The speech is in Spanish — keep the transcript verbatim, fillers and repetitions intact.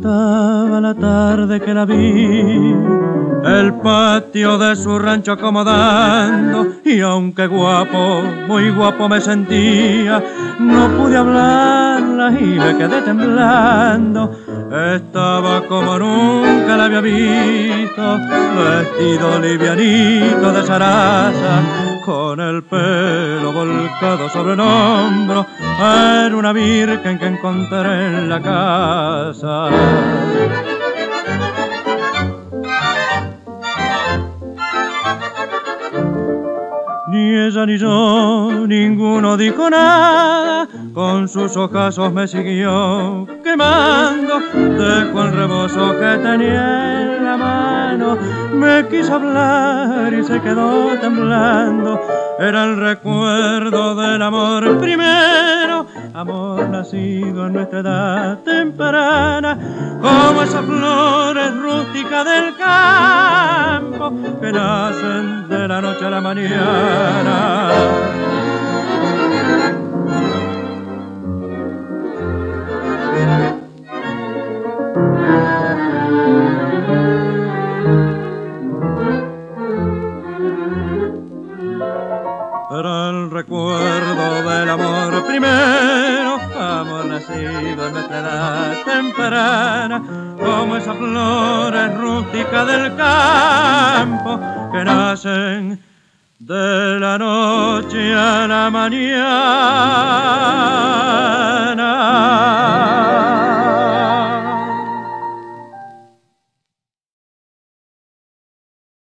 Estaba la tarde que la vi, el patio de su rancho acomodando, y aunque guapo, muy guapo me sentía, no pude hablarla y me quedé temblando. Estaba como nunca la había visto, vestido livianito de zaraza, con el pelo volcado sobre el hombro. Era una virgen que encontré en la casa. Ni ella ni yo, ninguno dijo nada, con sus ojazos me siguió quemando. Dejó el rebozo que tenía en la mano, me quiso hablar y se quedó temblando. Era el recuerdo del amor primero, amor nacido en nuestra edad temprana, como esas flores rústicas del campo que nacen de la noche a la mañana. Era el recuerdo del amor primero, amor nacido en nuestra edad temprana, como esas flores rústicas del campo que nacen de la noche a la mañana.